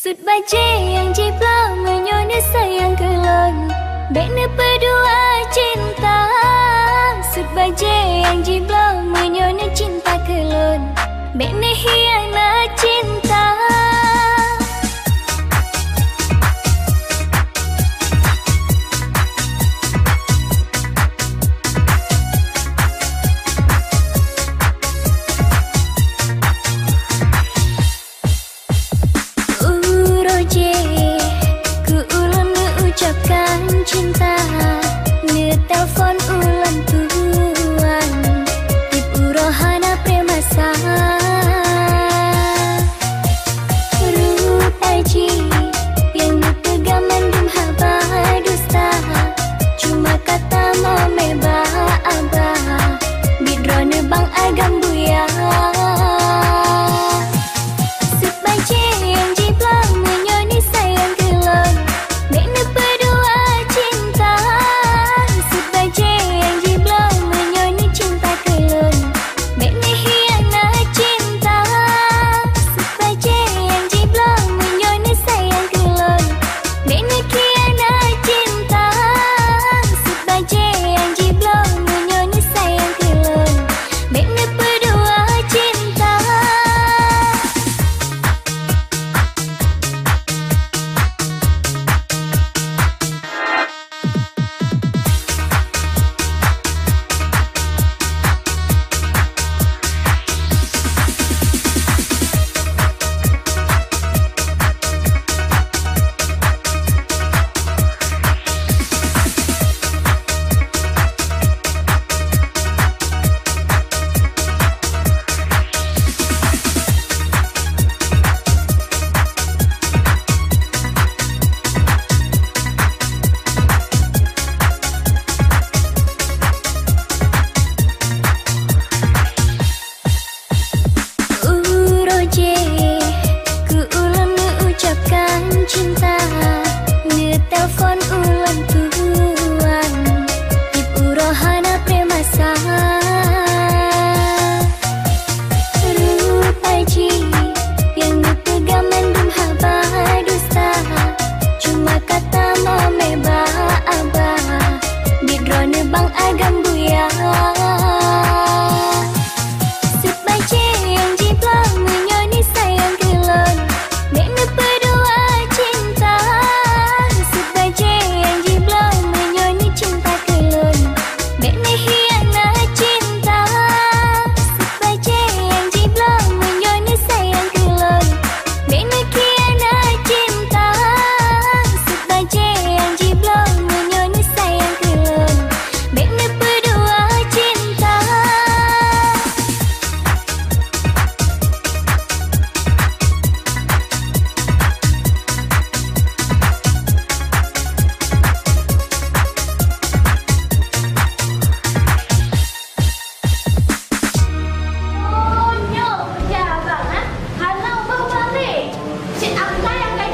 Sud baje yang jibla menyona sayang kelon, bekna berdua cinta. Sud baje yang jibla menyona cinta kelon, bekna hianat cinta. Cinta, ne telefon ulang tuan, tip urohana premasa. Rupaji yang dipegang mendung haba dusta, cuma kata mau meba abah, bidrone bang agam buya. Sebaje yang jiblang menyoni sayang kelon, bekna berdua cinta. Sebaje yang jiblang menyoni cinta kelon, bekna hianat cinta. Sebaje yang jiblang menyoni sayang kelon, bekna hianat cinta. Sebaje yang jiblang menyoni sayang kelon, bekna berdua cinta. Cinta, ne telefon ulang tuan, tip urohana premasa.